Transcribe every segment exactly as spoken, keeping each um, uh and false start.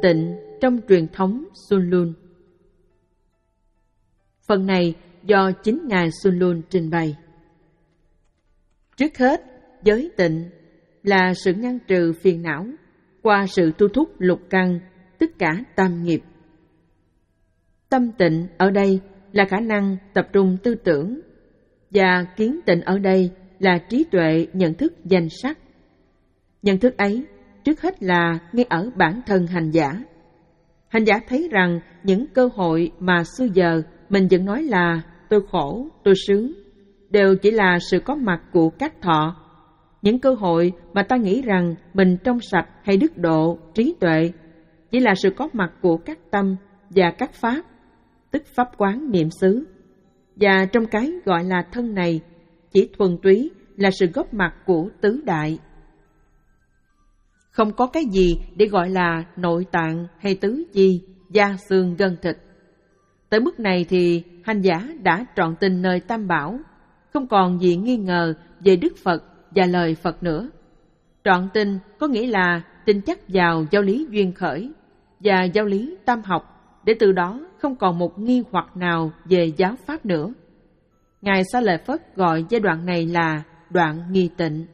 tịnh trong truyền thống Sun Lun. Phần này do chính Ngài Sun Lun trình bày. Trước hết, giới tịnh là sự ngăn trừ phiền não qua sự tu thúc lục căn, tất cả tam nghiệp. Tâm tịnh ở đây là khả năng tập trung tư tưởng, và kiến tịnh ở đây là trí tuệ nhận thức danh sắc. Nhận thức ấy trước hết là ngay ở bản thân hành giả. Hành giả thấy rằng những cơ hội mà xưa giờ mình vẫn nói là tôi khổ, tôi sướng, đều chỉ là sự có mặt của các thọ. Những cơ hội mà ta nghĩ rằng mình trong sạch hay đức độ, trí tuệ, chỉ là sự có mặt của các tâm và các pháp, tức pháp quán niệm xứ. Và trong cái gọi là thân này, chỉ thuần túy là sự góp mặt của tứ đại. Không có cái gì để gọi là nội tạng hay tứ chi, da xương gân thịt. Tới mức này thì hành giả đã trọn tin nơi Tam Bảo, không còn gì nghi ngờ về Đức Phật và lời Phật nữa. Trọn tin có nghĩa là tin chắc vào giáo lý duyên khởi và giáo lý tam học, để từ đó không còn một nghi hoặc nào về giáo pháp nữa. Ngài Xá Lợi Phất gọi giai đoạn này là đoạn nghi tịnh.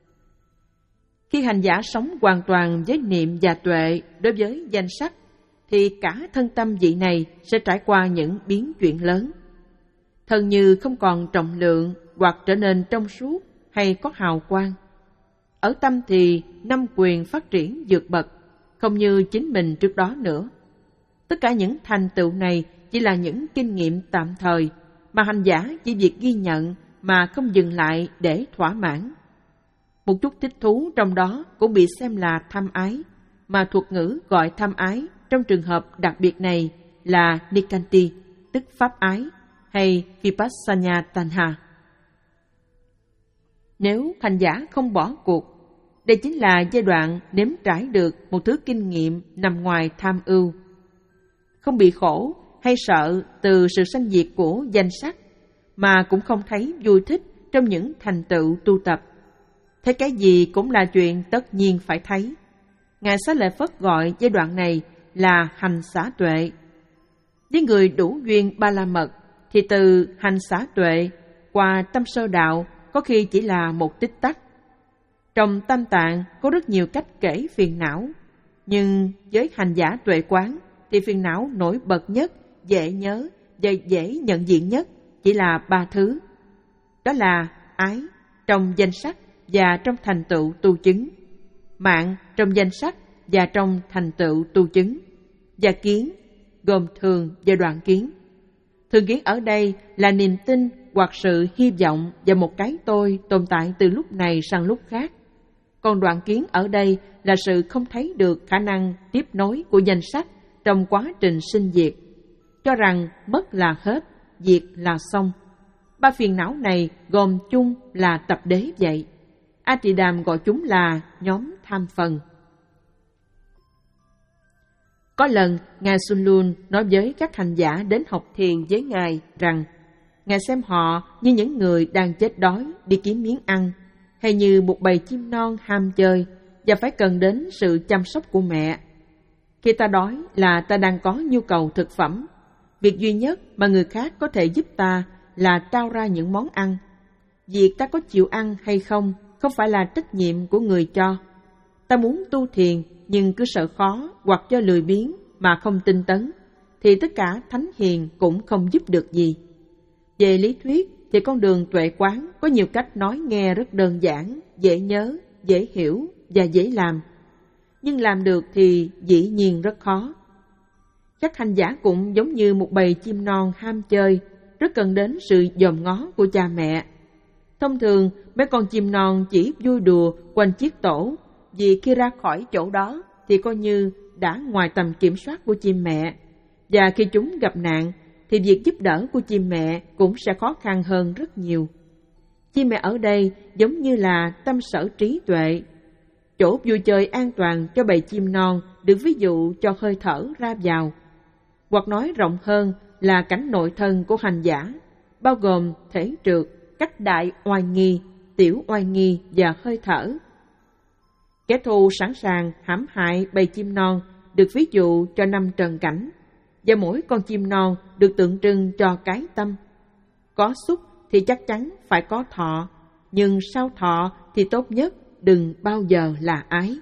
Khi hành giả sống hoàn toàn với niệm và tuệ đối với danh sắc, thì cả thân tâm vị này sẽ trải qua những biến chuyển lớn. Thân như không còn trọng lượng hoặc trở nên trong suốt hay có hào quang. Ở tâm thì năm quyền phát triển vượt bậc, không như chính mình trước đó nữa. Tất cả những thành tựu này chỉ là những kinh nghiệm tạm thời mà hành giả chỉ việc ghi nhận mà không dừng lại để thỏa mãn. Một chút thích thú trong đó cũng bị xem là tham ái, mà thuật ngữ gọi tham ái trong trường hợp đặc biệt này là Nikanti, tức pháp ái, hay Vipassana Tanha. Nếu hành giả không bỏ cuộc, đây chính là giai đoạn nếm trải được một thứ kinh nghiệm nằm ngoài tham ưu. Không bị khổ hay sợ từ sự sanh diệt của danh sắc, mà cũng không thấy vui thích trong những thành tựu tu tập. Thấy cái gì cũng là chuyện tất nhiên phải thấy. Ngài Xá Lợi Phất gọi giai đoạn này là hành xả tuệ. Với người đủ duyên ba la mật, thì từ hành xả tuệ qua tâm sơ đạo có khi chỉ là một tích tắc. Trong Tam Tạng có rất nhiều cách kể phiền não, nhưng với hành giả tuệ quán thì phiền não nổi bật nhất, dễ nhớ và dễ nhận diện nhất chỉ là ba thứ. Đó là ái trong danh sắc và trong thành tựu tu chứng, mạng trong danh sắc và trong thành tựu tu chứng, và kiến gồm thường và đoạn kiến. Thường kiến ở đây là niềm tin hoặc sự hy vọng vào một cái tôi tồn tại từ lúc này sang lúc khác. Còn đoạn kiến ở đây là sự không thấy được khả năng tiếp nối của danh sắc trong quá trình sinh diệt, cho rằng mất là hết, diệt là xong. Ba phiền não này gồm chung là tập đế vậy. A Tỳ Đàm gọi chúng là nhóm tham phần. Có lần, Ngài Sun Lun nói với các hành giả đến học thiền với Ngài rằng Ngài xem họ như những người đang chết đói đi kiếm miếng ăn, hay như một bầy chim non ham chơi và phải cần đến sự chăm sóc của mẹ. Khi ta đói là ta đang có nhu cầu thực phẩm. Việc duy nhất mà người khác có thể giúp ta là trao ra những món ăn. Việc ta có chịu ăn hay không không phải là trách nhiệm của người cho. Ta muốn tu thiền nhưng cứ sợ khó hoặc do lười biếng mà không tinh tấn, thì tất cả thánh hiền cũng không giúp được gì. Về lý thuyết thì con đường tuệ quán có nhiều cách nói nghe rất đơn giản, dễ nhớ, dễ hiểu và dễ làm. Nhưng làm được thì dĩ nhiên rất khó. Các hành giả cũng giống như một bầy chim non ham chơi, rất cần đến sự dòm ngó của cha mẹ. Thông thường, mấy con chim non chỉ vui đùa quanh chiếc tổ, vì khi ra khỏi chỗ đó thì coi như đã ngoài tầm kiểm soát của chim mẹ. Và khi chúng gặp nạn, thì việc giúp đỡ của chim mẹ cũng sẽ khó khăn hơn rất nhiều. Chim mẹ ở đây giống như là tâm sở trí tuệ. Chỗ vui chơi an toàn cho bầy chim non được ví dụ cho hơi thở ra vào. Hoặc nói rộng hơn là cảnh nội thân của hành giả, bao gồm thể trượt, cách đại oai nghi, tiểu oai nghi và hơi thở. Kẻ thù sẵn sàng hãm hại bầy chim non được ví dụ cho năm trần cảnh, và mỗi con chim non được tượng trưng cho cái tâm. Có xúc thì chắc chắn phải có thọ, nhưng sau thọ thì tốt nhất đừng bao giờ là ái.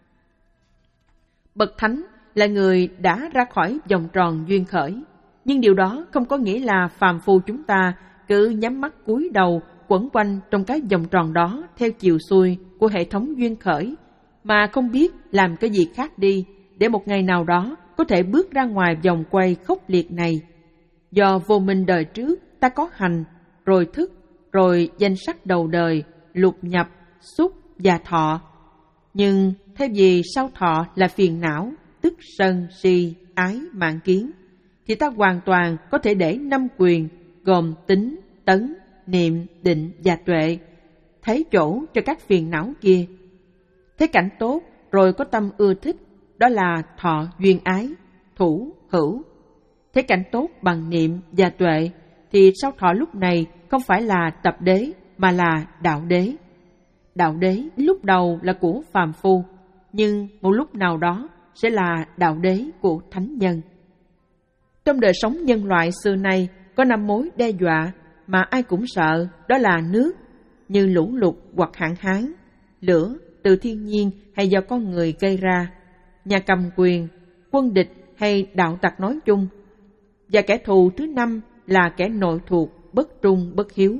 Bậc thánh là người đã ra khỏi vòng tròn duyên khởi, nhưng điều đó không có nghĩa là phàm phu chúng ta cứ nhắm mắt cúi đầu quẩn quanh trong cái vòng tròn đó theo chiều xuôi của hệ thống duyên khởi, mà không biết làm cái gì khác đi để một ngày nào đó có thể bước ra ngoài vòng quay khốc liệt này. Do vô minh đời trước ta có hành, rồi thức, rồi danh sắc đầu đời, lục nhập, xúc và thọ. Nhưng thay vì sau thọ là phiền não, tức sân, si, ái, mạn kiến, thì ta hoàn toàn có thể để năm quyền gồm tính, tấn, niệm, định và tuệ thấy chỗ cho các phiền não kia. Thấy cảnh tốt rồi có tâm ưa thích, đó là thọ duyên ái, thủ, hữu. Thấy cảnh tốt bằng niệm và tuệ thì sau thọ lúc này không phải là tập đế mà là đạo đế. Đạo đế lúc đầu là của phàm phu, nhưng một lúc nào đó sẽ là đạo đế của thánh nhân. Trong đời sống nhân loại xưa nay có năm mối đe dọa mà ai cũng sợ, đó là nước, như lũ lụt hoặc hạn hán, lửa từ thiên nhiên hay do con người gây ra, nhà cầm quyền, quân địch hay đạo tặc nói chung, và kẻ thù thứ năm là kẻ nội thuộc, bất trung, bất hiếu.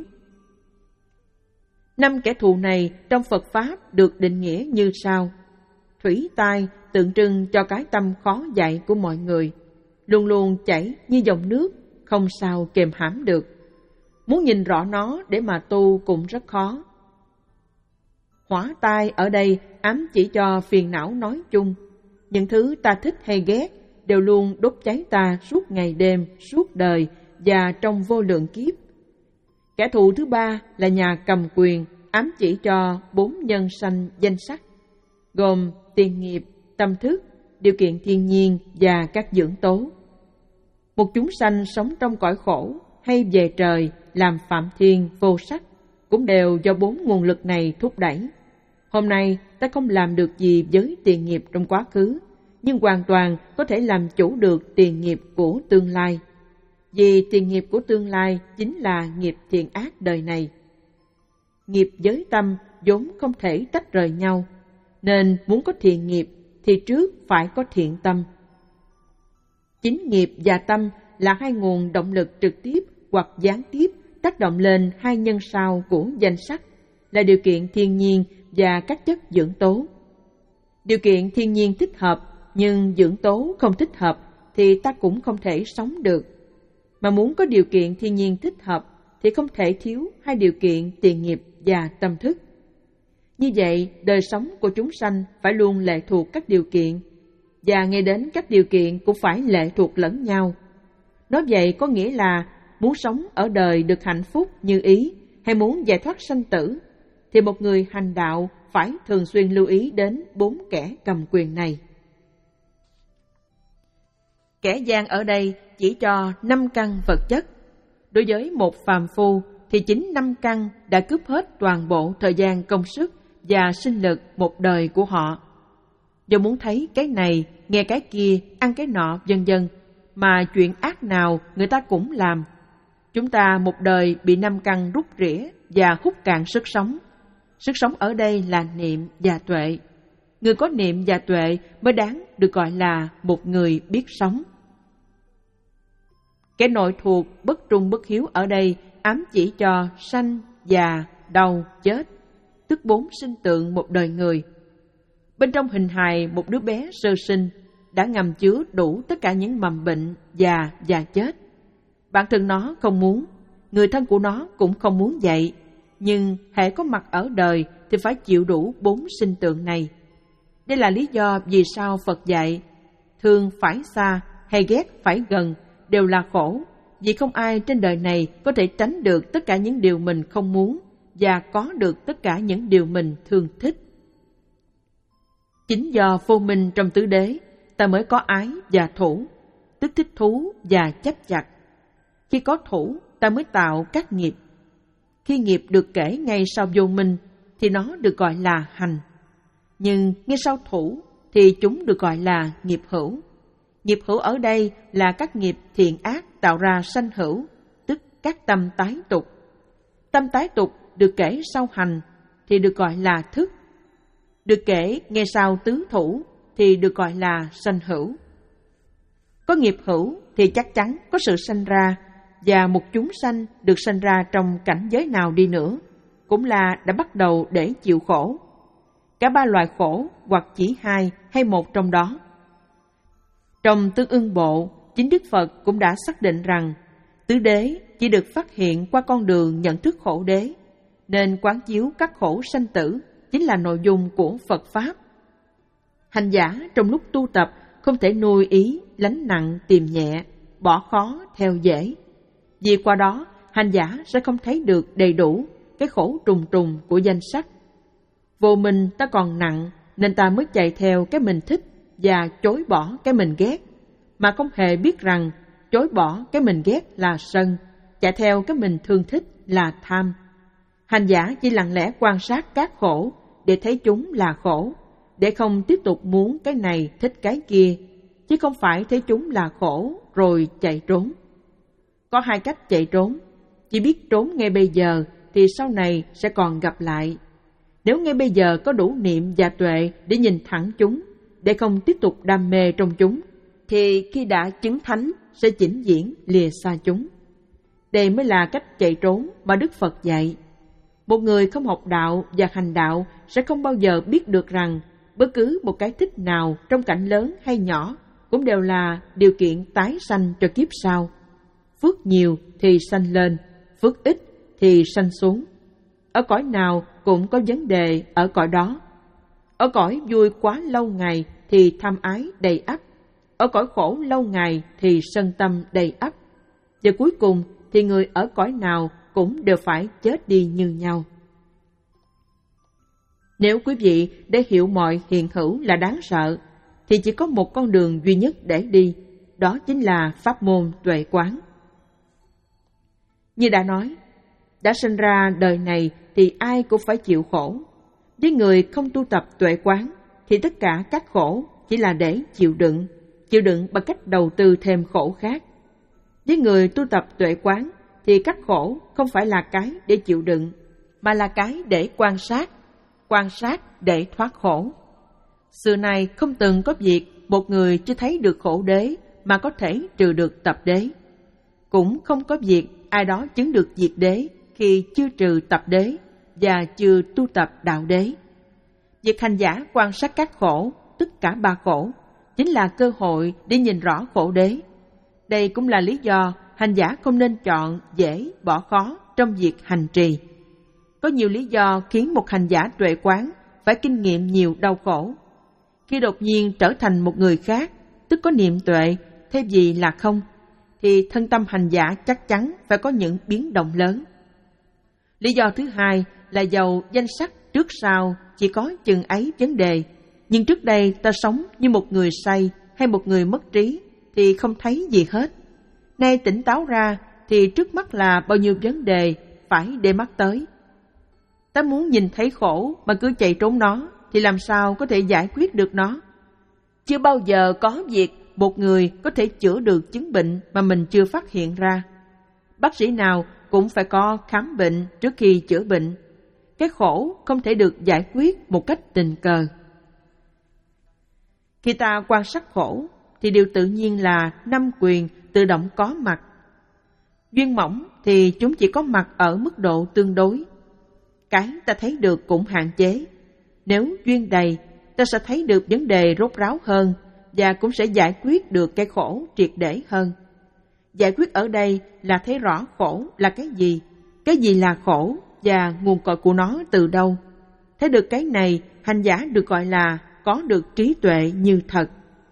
Năm kẻ thù này trong Phật Pháp được định nghĩa như sau. Thủy tai tượng trưng cho cái tâm khó dạy của mọi người, luôn luôn chảy như dòng nước, không sao kềm hãm được. Muốn nhìn rõ nó để mà tu cũng rất khó. Hỏa tai ở đây ám chỉ cho phiền não nói chung. Những thứ ta thích hay ghét đều luôn đốt cháy ta suốt ngày đêm, suốt đời và trong vô lượng kiếp. Kẻ thù thứ ba là nhà cầm quyền, ám chỉ cho bốn nhân sanh danh sắc, gồm tiền nghiệp, tâm thức, điều kiện thiên nhiên và các dưỡng tố. Một chúng sanh sống trong cõi khổ hay về trời làm phạm thiên vô sắc cũng đều do bốn nguồn lực này thúc đẩy. Hôm nay ta không làm được gì với tiền nghiệp trong quá khứ, nhưng hoàn toàn có thể làm chủ được tiền nghiệp của tương lai. Vì tiền nghiệp của tương lai chính là nghiệp thiện ác đời này. Nghiệp với tâm vốn không thể tách rời nhau, nên muốn có thiện nghiệp thì trước phải có thiện tâm. Chính nghiệp và tâm là hai nguồn động lực trực tiếp hoặc gián tiếp tác động lên hai nhân sao của danh sắc, là điều kiện thiên nhiên và các chất dưỡng tố. Điều kiện thiên nhiên thích hợp, nhưng dưỡng tố không thích hợp thì ta cũng không thể sống được. Mà muốn có điều kiện thiên nhiên thích hợp thì không thể thiếu hai điều kiện tiền nghiệp và tâm thức. Như vậy, đời sống của chúng sanh phải luôn lệ thuộc các điều kiện, và ngay đến các điều kiện cũng phải lệ thuộc lẫn nhau. Nói vậy có nghĩa là muốn sống ở đời được hạnh phúc như ý, hay muốn giải thoát sanh tử, thì một người hành đạo phải thường xuyên lưu ý đến bốn kẻ cầm quyền này. Kẻ gian ở đây chỉ cho năm căn vật chất. Đối với một phàm phu thì chính năm căn đã cướp hết toàn bộ thời gian, công sức và sinh lực một đời của họ. Do muốn thấy cái này, nghe cái kia, ăn cái nọ, vân vân, mà chuyện ác nào người ta cũng làm. Chúng ta một đời bị năm căn rút rỉa và hút cạn sức sống. Sức sống ở đây là niệm và tuệ. Người có niệm và tuệ mới đáng được gọi là một người biết sống. Kẻ nội thuộc, bất trung, bất hiếu ở đây ám chỉ cho sanh, già, đau, chết, tức bốn sinh tượng một đời người. Bên trong hình hài một đứa bé sơ sinh đã ngầm chứa đủ tất cả những mầm bệnh, già và chết. Bản thân nó không muốn, người thân của nó cũng không muốn vậy, nhưng hễ có mặt ở đời thì phải chịu đủ bốn sinh tượng này. Đây là lý do vì sao Phật dạy thương phải xa hay ghét phải gần đều là khổ, vì không ai trên đời này có thể tránh được tất cả những điều mình không muốn và có được tất cả những điều mình thương thích. Chính do vô minh trong tứ đế, ta mới có ái và thủ, tức thích thú và chấp chặt. Khi có thủ, ta mới tạo các nghiệp. Khi nghiệp được kể ngay sau vô minh, thì nó được gọi là hành. Nhưng ngay sau thủ, thì chúng được gọi là nghiệp hữu. Nghiệp hữu ở đây là các nghiệp thiện ác tạo ra sanh hữu, tức các tâm tái tục. Tâm tái tục được kể sau hành thì được gọi là thức. Được kể ngay sau tứ thủ thì được gọi là sanh hữu. Có nghiệp hữu thì chắc chắn có sự sanh ra, và một chúng sanh được sanh ra trong cảnh giới nào đi nữa cũng là đã bắt đầu để chịu khổ. Cả ba loại khổ hoặc chỉ hai hay một trong đó. Trong Tương Ưng Bộ, chính Đức Phật cũng đã xác định rằng tứ đế chỉ được phát hiện qua con đường nhận thức khổ đế, nên quán chiếu các khổ sanh tử chính là nội dung của Phật Pháp. Hành giả trong lúc tu tập không thể nuôi ý, lánh nặng, tìm nhẹ, bỏ khó, theo dễ. Vì qua đó, hành giả sẽ không thấy được đầy đủ cái khổ trùng trùng của danh sách. Vô minh ta còn nặng, nên ta mới chạy theo cái mình thích và chối bỏ cái mình ghét, mà không hề biết rằng chối bỏ cái mình ghét là sân, chạy theo cái mình thương thích là tham. Hành giả chỉ lặng lẽ quan sát các khổ để thấy chúng là khổ, để không tiếp tục muốn cái này thích cái kia, chứ không phải thấy chúng là khổ rồi chạy trốn. Có hai cách chạy trốn, chỉ biết trốn ngay bây giờ thì sau này sẽ còn gặp lại. Nếu ngay bây giờ có đủ niệm và tuệ để nhìn thẳng chúng, để không tiếp tục đam mê trong chúng, thì khi đã chứng thánh sẽ chỉnh diễn lìa xa chúng. Đây mới là cách chạy trốn mà Đức Phật dạy. Một người không học đạo và hành đạo sẽ không bao giờ biết được rằng bất cứ một cái thích nào trong cảnh lớn hay nhỏ cũng đều là điều kiện tái sanh cho kiếp sau. Phước nhiều thì sanh lên, phước ít thì sanh xuống. Ở cõi nào cũng có vấn đề ở cõi đó. Ở cõi vui quá lâu ngày thì tham ái đầy ắp. Ở cõi khổ lâu ngày thì sân tâm đầy ắp. Và cuối cùng thì người ở cõi nào cũng đều phải chết đi như nhau. Nếu quý vị để hiểu mọi hiện hữu là đáng sợ, thì chỉ có một con đường duy nhất để đi, đó chính là pháp môn tuệ quán. Như đã nói, đã sinh ra đời này thì ai cũng phải chịu khổ. Với người không tu tập tuệ quán thì tất cả các khổ chỉ là để chịu đựng, chịu đựng bằng cách đầu tư thêm khổ khác. Với người tu tập tuệ quán thì các khổ không phải là cái để chịu đựng, mà là cái để quan sát, quan sát để thoát khổ. Xưa nay không từng có việc một người chưa thấy được khổ đế mà có thể trừ được tập đế. Cũng không có việc ai đó chứng được diệt đế khi chưa trừ tập đế và chưa tu tập đạo đế. Việc hành giả quan sát các khổ, tất cả ba khổ, chính là cơ hội để nhìn rõ khổ đế. Đây cũng là lý do hành giả không nên chọn dễ bỏ khó trong việc hành trì. Có nhiều lý do khiến một hành giả tuệ quán phải kinh nghiệm nhiều đau khổ. Khi đột nhiên trở thành một người khác, tức có niệm tuệ, thay vì là không, thì thân tâm hành giả chắc chắn phải có những biến động lớn. Lý do thứ hai là dầu danh sắc trước sau chỉ có chừng ấy vấn đề, nhưng trước đây ta sống như một người say hay một người mất trí thì không thấy gì hết. Nay tỉnh táo ra thì trước mắt là bao nhiêu vấn đề phải để mắt tới. Ta muốn nhìn thấy khổ mà cứ chạy trốn nó thì làm sao có thể giải quyết được nó? Chưa bao giờ có việc một người có thể chữa được chứng bệnh mà mình chưa phát hiện ra. Bác sĩ nào cũng phải có khám bệnh trước khi chữa bệnh. Cái khổ không thể được giải quyết một cách tình cờ. Khi ta quan sát khổ thì điều tự nhiên là năm quyền tự động có mặt. Duyên mỏng thì chúng chỉ có mặt ở mức độ tương đối. Cái ta thấy được cũng hạn chế. Nếu duyên đầy, ta sẽ thấy được vấn đề rốt ráo hơn và cũng sẽ giải quyết được cái khổ triệt để hơn. Giải quyết ở đây là thấy rõ khổ là cái gì, cái gì là khổ và nguồn cội của nó từ đâu. Thấy được cái này, hành giả được gọi là có được trí tuệ như thật.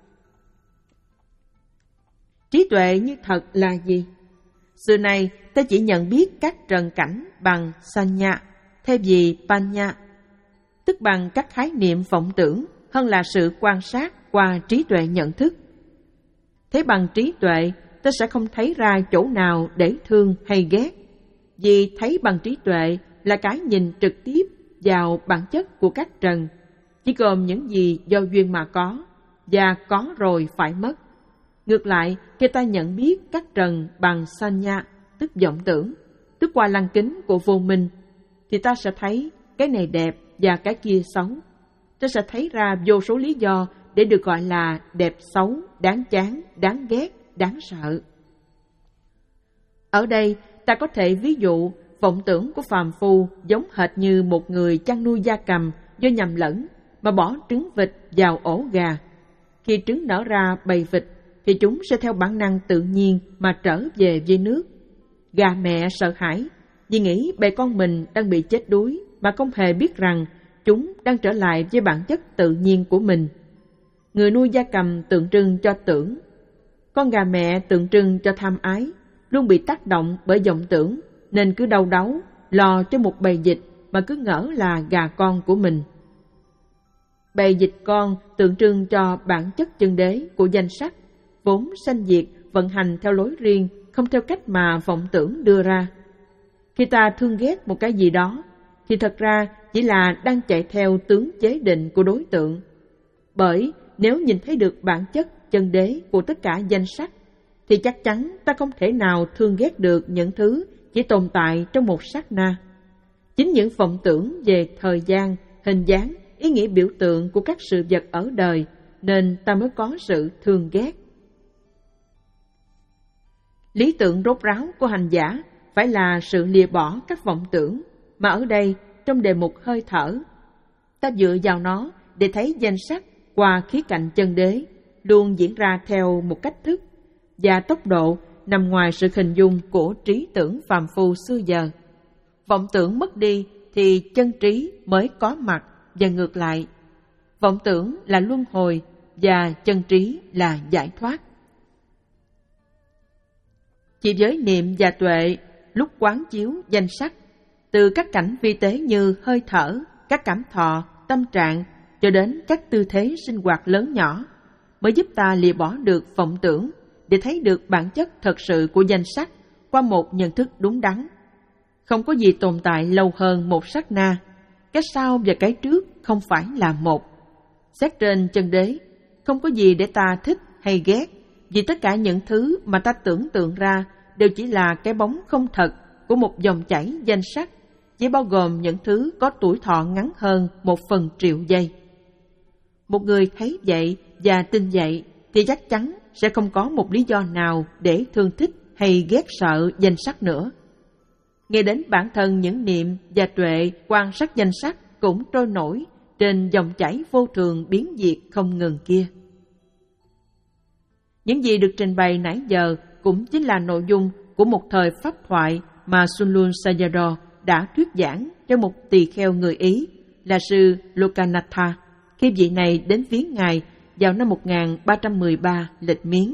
Trí tuệ như thật là gì? Xưa nay ta chỉ nhận biết các trần cảnh bằng sanya thay vì panya, tức bằng các khái niệm vọng tưởng hơn là sự quan sát qua trí tuệ nhận thức. Thế bằng trí tuệ, ta sẽ không thấy ra chỗ nào để thương hay ghét, vì thấy bằng trí tuệ là cái nhìn trực tiếp vào bản chất của các trần, chỉ gồm những gì do duyên mà có, và có rồi phải mất. Ngược lại, khi ta nhận biết các trần bằng sanya, tức vọng tưởng, tức qua lăng kính của vô minh, thì ta sẽ thấy cái này đẹp và cái kia xấu. Ta sẽ thấy ra vô số lý do để được gọi là đẹp xấu, đáng chán, đáng ghét, đáng sợ. Ở đây, ta có thể ví dụ vọng tưởng của phàm phu giống hệt như một người chăn nuôi gia cầm do nhầm lẫn mà bỏ trứng vịt vào ổ gà. Khi trứng nở ra bầy vịt, thì chúng sẽ theo bản năng tự nhiên mà trở về với nước. Gà mẹ sợ hãi vì nghĩ bầy con mình đang bị chết đuối mà không hề biết rằng chúng đang trở lại với bản chất tự nhiên của mình. Người nuôi gia cầm tượng trưng cho tưởng. Con gà mẹ tượng trưng cho tham ái, luôn bị tác động bởi vọng tưởng, nên cứ đau đáu, lo cho một bầy vịt mà cứ ngỡ là gà con của mình. Bầy vịt con tượng trưng cho bản chất chân đế của danh sắc, vốn sanh diệt, vận hành theo lối riêng, không theo cách mà vọng tưởng đưa ra. Khi ta thương ghét một cái gì đó, thì thật ra chỉ là đang chạy theo tướng chế định của đối tượng. Bởi nếu nhìn thấy được bản chất chân đế của tất cả danh sắc, thì chắc chắn ta không thể nào thương ghét được những thứ chỉ tồn tại trong một sát na. Chính những vọng tưởng về thời gian, hình dáng, ý nghĩa biểu tượng của các sự vật ở đời, nên ta mới có sự thương ghét. Lý tưởng rốt ráo của hành giả phải là sự lìa bỏ các vọng tưởng, mà ở đây trong đề mục hơi thở, ta dựa vào nó để thấy danh sắc qua khía cạnh chân đế luôn diễn ra theo một cách thức và tốc độ nằm ngoài sự hình dung của trí tưởng phàm phu xưa giờ. Vọng tưởng mất đi thì chân trí mới có mặt, và ngược lại. Vọng tưởng là luân hồi và chân trí là giải thoát. Chỉ với niệm và tuệ, lúc quán chiếu danh sắc, từ các cảnh vi tế như hơi thở, các cảm thọ, tâm trạng, cho đến các tư thế sinh hoạt lớn nhỏ, mới giúp ta lìa bỏ được vọng tưởng để thấy được bản chất thật sự của danh sắc qua một nhận thức đúng đắn. Không có gì tồn tại lâu hơn một sát na, cái sau và cái trước không phải là một. Xét trên chân đế, không có gì để ta thích hay ghét, vì tất cả những thứ mà ta tưởng tượng ra đều chỉ là cái bóng không thật của một dòng chảy danh sắc, chỉ bao gồm những thứ có tuổi thọ ngắn hơn một phần triệu giây. Một người thấy vậy và tin vậy thì chắc chắn sẽ không có một lý do nào để thương thích hay ghét sợ danh sắc nữa. Nghe đến bản thân những niệm và tuệ quan sát danh sắc cũng trôi nổi trên dòng chảy vô thường biến diệt không ngừng kia. Những gì được trình bày nãy giờ cũng chính là nội dung của một thời pháp thoại mà Sunlun Sayadaw đã thuyết giảng cho một tỳ kheo người Ý là sư Lokanatha khi vị này đến viếng ngài vào năm một nghìn ba trăm mười ba lịch miến.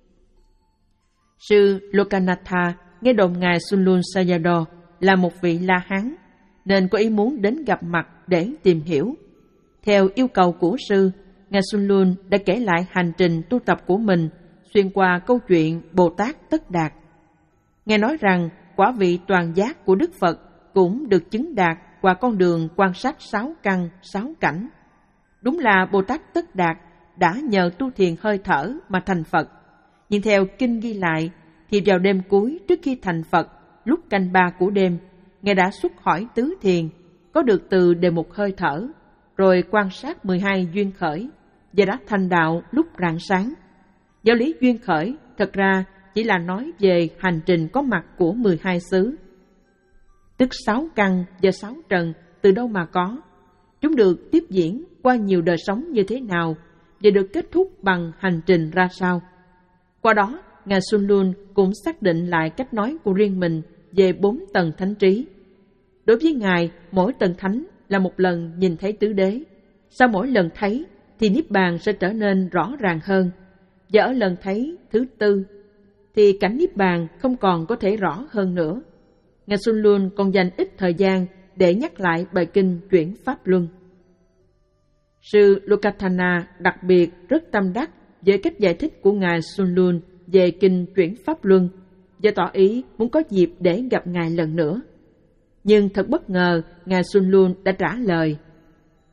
Sư Lokanatha nghe đồn ngài Sunlun Sayadaw là một vị La Hán, nên có ý muốn đến gặp mặt để tìm hiểu. Theo yêu cầu của sư, ngài Sunlun đã kể lại hành trình tu tập của mình xuyên qua câu chuyện Bồ Tát Tất Đạt. Ngài nói rằng quả vị toàn giác của Đức Phật cũng được chứng đạt qua con đường quan sát sáu căn, sáu cảnh. Đúng là Bồ Tát Tất Đạt đã nhờ tu thiền hơi thở mà thành Phật. Nhưng theo kinh ghi lại, thì vào đêm cuối trước khi thành Phật, lúc canh ba của đêm, Ngài đã xuất khỏi tứ thiền, có được từ đề mục hơi thở, rồi quan sát mười hai duyên khởi, và đã thành đạo lúc rạng sáng. Giáo lý duyên khởi thật ra chỉ là nói về hành trình có mặt của mười hai xứ. Tức sáu căn và sáu trần từ đâu mà có. Chúng được tiếp diễn qua nhiều đời sống như thế nào và được kết thúc bằng hành trình ra sao. Qua đó, ngài Sunlun cũng xác định lại cách nói của riêng mình về bốn tầng thánh trí. Đối với ngài, mỗi tầng thánh là một lần nhìn thấy tứ đế. Sau mỗi lần thấy thì niết bàn sẽ trở nên rõ ràng hơn. Và ở lần thấy thứ tư thì cảnh niết bàn không còn có thể rõ hơn nữa. Ngài Sunlun còn dành ít thời gian để nhắc lại bài kinh chuyển pháp luân. Sư Lokathana đặc biệt rất tâm đắc với cách giải thích của ngài Sunlun về kinh chuyển pháp luân và tỏ ý muốn có dịp để gặp ngài lần nữa. Nhưng thật bất ngờ, ngài Sunlun đã trả lời: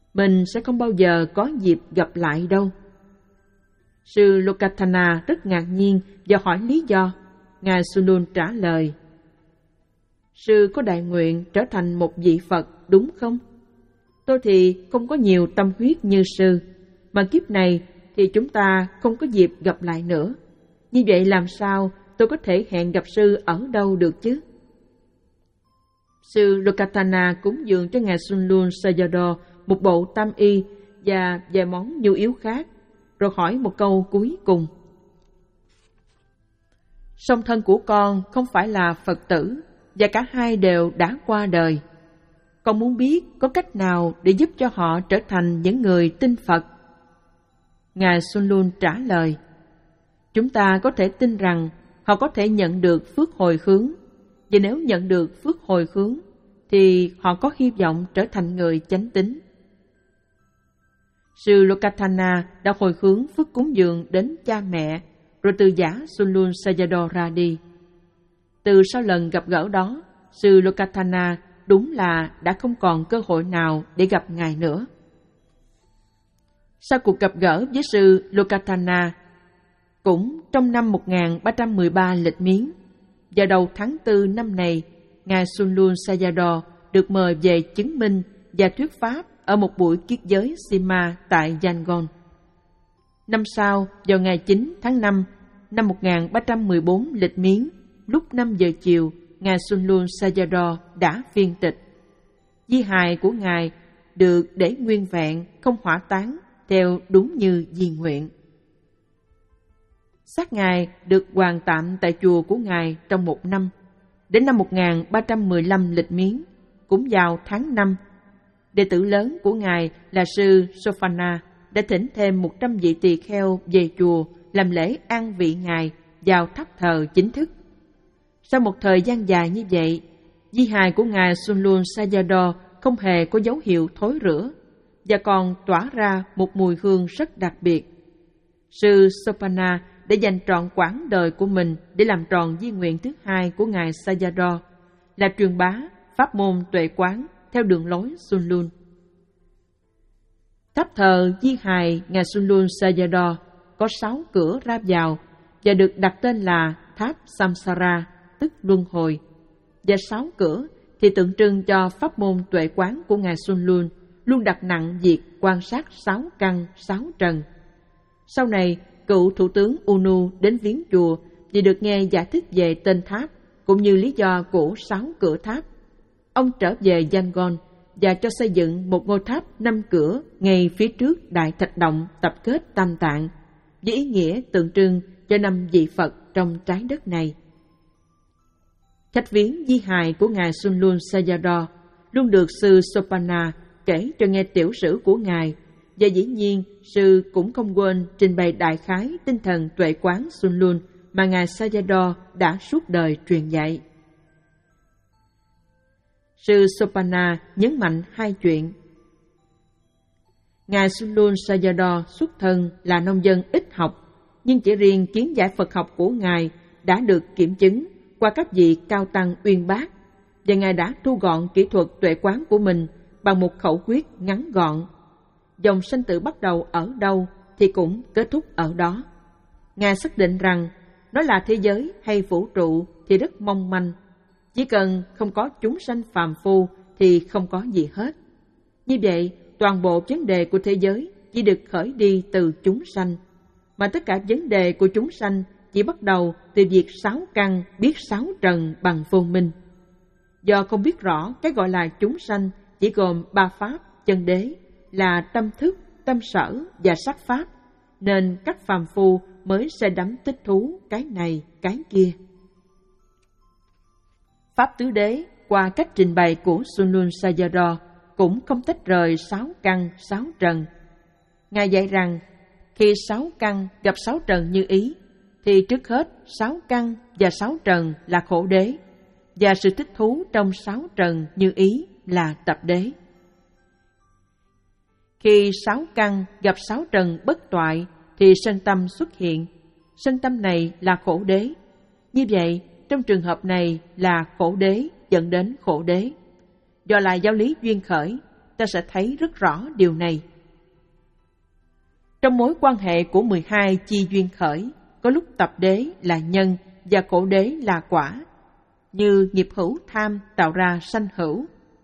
mình sẽ không bao giờ có dịp gặp lại đâu. Sư Lokathana rất ngạc nhiên và hỏi lý do. Ngài Sunlun trả lời, sư có đại nguyện trở thành một vị Phật đúng không? Tôi thì không có nhiều tâm huyết như sư, mà kiếp này thì chúng ta không có dịp gặp lại nữa. Như vậy làm sao tôi có thể hẹn gặp sư ở đâu được chứ? Sư Lokathana cúng dường cho Ngài Sunlun Sayadaw một bộ tam y và vài món nhu yếu khác, rồi hỏi một câu cuối cùng. Song thân của con không phải là Phật tử, và cả hai đều đã qua đời. Con muốn biết có cách nào để giúp cho họ trở thành những người tin Phật? Ngài Sunlun trả lời, chúng ta có thể tin rằng họ có thể nhận được phước hồi hướng, và nếu nhận được phước hồi hướng thì họ có hy vọng trở thành người chánh tín. Sư Lokathana đã hồi hướng phước cúng dường đến cha mẹ, rồi từ giả Sunlun Sayadaw ra đi. Từ sau lần gặp gỡ đó, sư Lokathana đúng là đã không còn cơ hội nào để gặp Ngài nữa. Sau cuộc gặp gỡ với sư Lokathana, cũng trong năm một nghìn ba trăm mười ba lịch miến, vào đầu tháng tư năm này, Ngài Sunlun Sayadaw được mời về chứng minh và thuyết pháp ở một buổi kiết giới Sima tại Yangon. Năm sau, vào ngày chín tháng năm năm một nghìn ba trăm mười bốn lịch miến, lúc năm giờ chiều, Ngài Sunlun Sayadaw đã viên tịch. Di hài của Ngài được để nguyên vẹn, không hỏa táng, theo đúng như di nguyện. Xác Ngài được hoàn tạm tại chùa của Ngài trong một năm. Đến năm một nghìn ba trăm mười lăm lịch miến, cũng vào tháng năm, đệ tử lớn của Ngài là sư Sophana đã thỉnh thêm một trăm vị tỳ kheo về chùa làm lễ an vị Ngài vào tháp thờ chính thức. Sau một thời gian dài như vậy, di hài của Ngài Sunlun Sayadaw không hề có dấu hiệu thối rữa và còn tỏa ra một mùi hương rất đặc biệt. Sư Sophana đã dành trọn quãng đời của mình để làm tròn di nguyện thứ hai của Ngài Sayadaw là truyền bá pháp môn tuệ quán theo đường lối Sunlun. Tháp thờ di hài Ngài Sunlun Sayadaw có sáu cửa ra vào và được đặt tên là tháp Samsara, tức luân hồi, và sáu cửa thì tượng trưng cho pháp môn tuệ quán của Ngài Sunlun luôn đặt nặng việc quan sát sáu căn, sáu trần. Sau này, cựu thủ tướng Unu đến viếng chùa vì được nghe giải thích về tên tháp cũng như lý do của sáu cửa tháp. Ông trở về Yangon và cho xây dựng một ngôi tháp năm cửa ngay phía trước đại thạch động tập kết Tam Tạng, với ý nghĩa tượng trưng cho năm vị Phật trong trái đất này. Khách viếng di hài của Ngài Sunlun Sayadaw luôn được sư Sophana kể cho nghe tiểu sử của Ngài, và dĩ nhiên sư cũng không quên trình bày đại khái tinh thần tuệ quán Sunlun mà Ngài Sayadaw đã suốt đời truyền dạy. Sư Sophana nhấn mạnh hai chuyện. Ngài Sunlun Sayadaw xuất thân là nông dân ít học, nhưng chỉ riêng kiến giải Phật học của Ngài đã được kiểm chứng qua các vị cao tăng uyên bác, và Ngài đã thu gọn kỹ thuật tuệ quán của mình bằng một khẩu quyết ngắn gọn. Dòng sanh tử bắt đầu ở đâu thì cũng kết thúc ở đó. Ngài xác định rằng nó là thế giới hay vũ trụ thì rất mong manh. Chỉ cần không có chúng sanh phàm phu thì không có gì hết. Như vậy, toàn bộ vấn đề của thế giới chỉ được khởi đi từ chúng sanh, mà tất cả vấn đề của chúng sanh chỉ bắt đầu từ việc sáu căn biết sáu trần bằng vô minh. Do không biết rõ cái gọi là chúng sanh chỉ gồm ba pháp chân đế là tâm thức, tâm sở và sắc pháp, nên các phàm phu mới say đắm thích thú cái này cái kia. Pháp tứ đế qua cách trình bày của Sunlun Sayadaw cũng không tách rời sáu căn sáu trần. Ngài dạy rằng khi sáu căn gặp sáu trần như ý thì trước hết sáu căn và sáu trần là khổ đế, và sự thích thú trong sáu trần như ý là tập đế. Khi sáu căn gặp sáu trần bất toại thì sân tâm xuất hiện. Sân tâm này là khổ đế. Như vậy, trong trường hợp này là khổ đế dẫn đến khổ đế. Do là giáo lý duyên khởi, ta sẽ thấy rất rõ điều này. Trong mối quan hệ của mười hai chi duyên khởi, có lúc tập đế là nhân và khổ đế là quả, như nghiệp hữu tham tạo ra sanh hữu.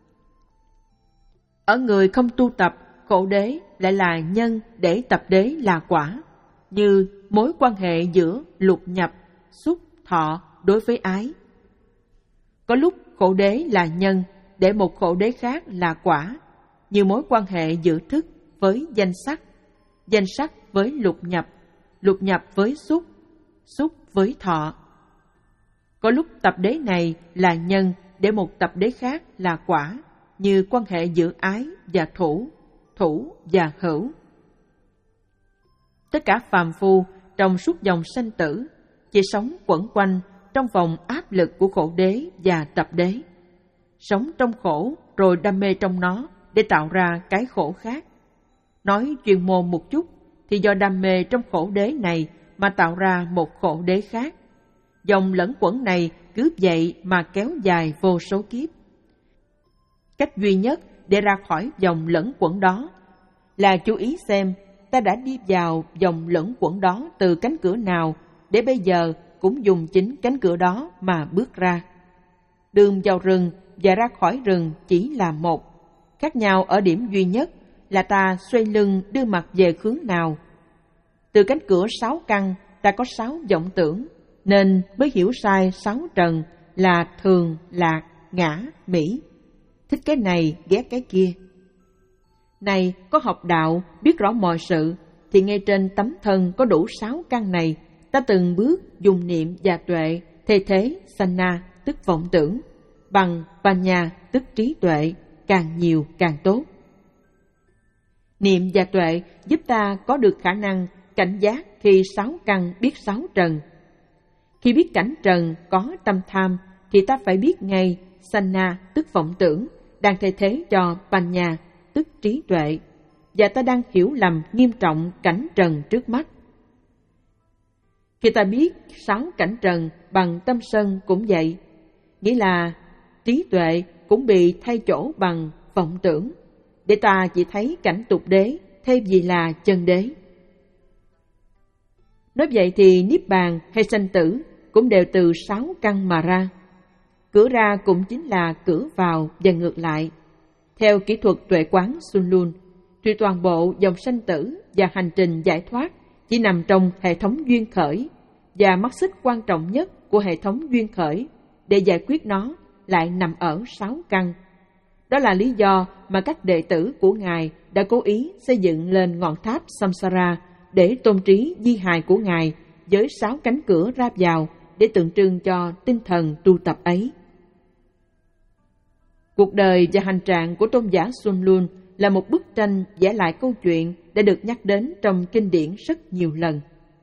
Ở người không tu tập, khổ đế lại là nhân để tập đế là quả, như mối quan hệ giữa lục nhập, xúc, thọ đối với ái. Có lúc khổ đế là nhân để một khổ đế khác là quả, như mối quan hệ giữa thức với danh sắc, danh sắc với lục nhập, lục nhập với xúc, xúc với thọ. Có lúc tập đế này là nhân để một tập đế khác là quả, như quan hệ giữa ái và thủ, thủ và hữu. Tất cả phàm phu trong suốt dòng sanh tử chỉ sống quẩn quanh trong vòng áp lực của khổ đế và tập đế, sống trong khổ rồi đam mê trong nó để tạo ra cái khổ khác. Nói chuyên môn một chút thì do đam mê trong khổ đế này mà tạo ra một khổ đế khác. Dòng lẫn quẩn này cứ vậy mà kéo dài vô số kiếp. Cách duy nhất để ra khỏi dòng lẫn quẩn đó là chú ý xem ta đã đi vào dòng lẫn quẩn đó từ cánh cửa nào, để bây giờ cũng dùng chính cánh cửa đó mà bước ra. Đường vào rừng và ra khỏi rừng chỉ là một, khác nhau ở điểm duy nhất là ta xoay lưng đưa mặt về hướng nào. Từ cánh cửa sáu căn ta có sáu vọng tưởng, nên mới hiểu sai sáu trần là thường, lạc, ngã, mỹ, thích cái này, ghét cái kia. Này, có học đạo, biết rõ mọi sự, thì ngay trên tấm thân có đủ sáu căn này, ta từng bước dùng niệm và tuệ, thê thế, sanna, tức vọng tưởng, bằng panya, tức trí tuệ, càng nhiều càng tốt. Niệm và tuệ giúp ta có được khả năng cảnh giác khi sáu căn biết sáu trần. Khi biết cảnh trần có tâm tham, thì ta phải biết ngay sanna, tức vọng tưởng, đang thay thế cho panya, tức trí tuệ, và ta đang hiểu lầm nghiêm trọng cảnh trần trước mắt. Khi ta biết sáu cảnh trần bằng tâm sân cũng vậy, nghĩa là trí tuệ cũng bị thay chỗ bằng vọng tưởng, để ta chỉ thấy cảnh tục đế thay vì là chân đế. Nói vậy thì niết bàn hay sanh tử cũng đều từ sáu căn mà ra. Cửa ra cũng chính là cửa vào và ngược lại. Theo kỹ thuật tuệ quán Sun Lun, thì toàn bộ dòng sanh tử và hành trình giải thoát chỉ nằm trong hệ thống duyên khởi, và mắt xích quan trọng nhất của hệ thống duyên khởi để giải quyết nó lại nằm ở sáu căn. Đó là lý do mà các đệ tử của Ngài đã cố ý xây dựng lên ngọn tháp Samsara để tôn trí di hài của Ngài với sáu cánh cửa ra vào để tượng trưng cho tinh thần tu tập ấy. Cuộc đời và hành trạng của tôn giả Sun Lun là một bức tranh vẽ lại câu chuyện đã được nhắc đến trong kinh điển rất nhiều lần.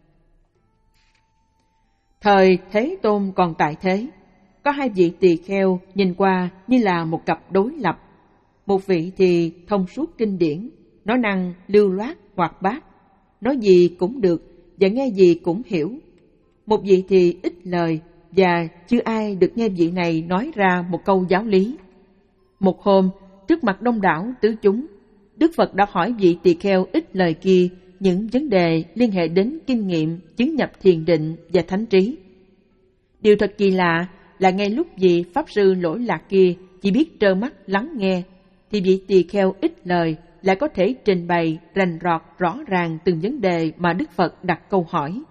Thời Thế Tôn còn tại thế, có hai vị tỳ kheo nhìn qua như là một cặp đối lập. Một vị thì thông suốt kinh điển, nói năng lưu loát hoạt bát, nói gì cũng được và nghe gì cũng hiểu. Một vị thì ít lời và chưa ai được nghe vị này nói ra một câu giáo lý. Một hôm, trước mặt đông đảo tứ chúng, Đức Phật đã hỏi vị tỳ kheo ít lời kia những vấn đề liên hệ đến kinh nghiệm chứng nhập thiền định và thánh trí. Điều thật kỳ lạ là ngay lúc vị Pháp sư lỗi lạc kia chỉ biết trơ mắt lắng nghe, thì vị tỳ kheo ít lời lại có thể trình bày rành rọt rõ ràng từng vấn đề mà Đức Phật đặt câu hỏi.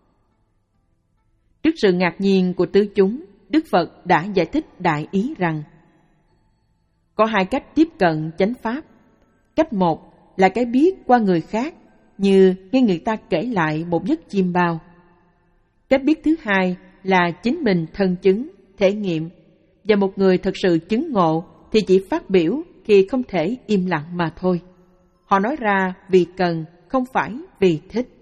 Trước sự ngạc nhiên của tứ chúng, Đức Phật đã giải thích đại ý rằng có hai cách tiếp cận chánh pháp. Cách một là cái biết qua người khác, như nghe người ta kể lại một giấc chiêm bao. Cách biết thứ hai là chính mình thân chứng, thể nghiệm, và một người thật sự chứng ngộ thì chỉ phát biểu khi không thể im lặng mà thôi. Họ nói ra vì cần, không phải vì thích.